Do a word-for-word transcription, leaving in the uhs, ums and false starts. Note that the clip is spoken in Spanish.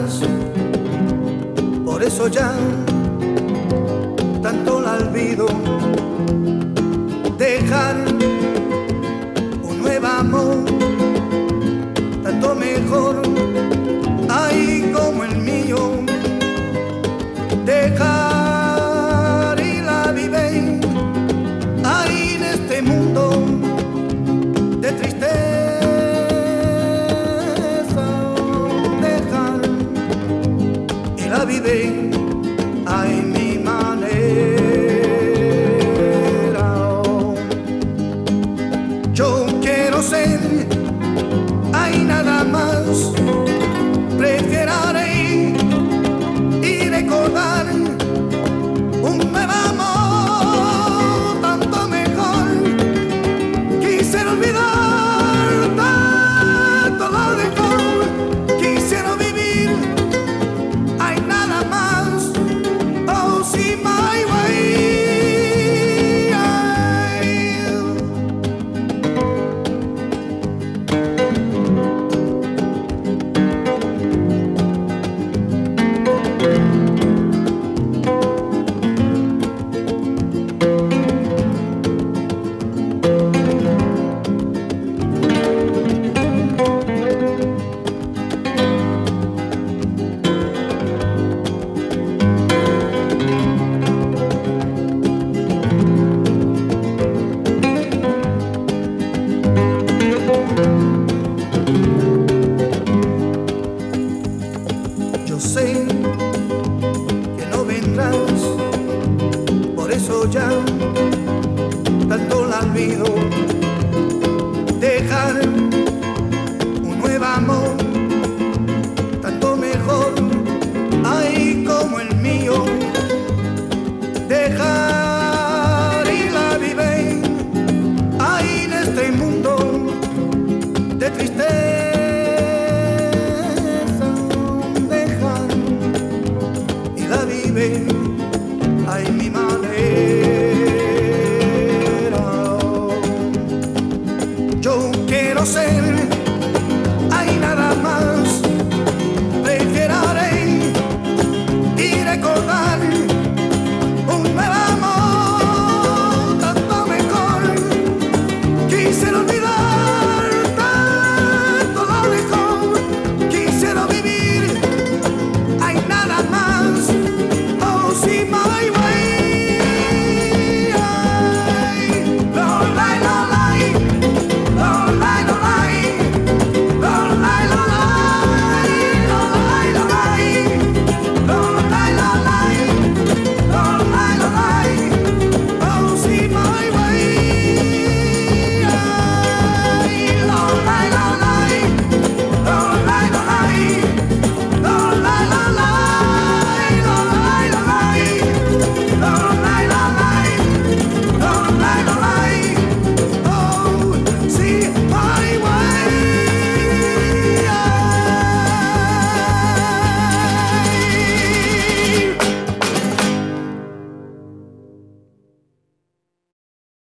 más, por eso ya tanto la olvido. Dejar un nuevo amor, tanto mejor, ay, como el mío. Dejar y la vive, ay, en este mundo de tristeza. Dejar y la vive, ay, mi manera. Yo quiero ser, hay nada más, prefiero y recordar un nuevo amor, tanto mejor. Quisiera olvidar tanto lo dejó, quisiera vivir, hay nada más, oh sí, my way. Yo sé que no vendrás, por eso ya tanto la olvido. Dejar un nuevo amor, tanto mejor, ay, como el mío. Dejar y la vive, ay, en este mundo de tristeza. Dejar y la vive,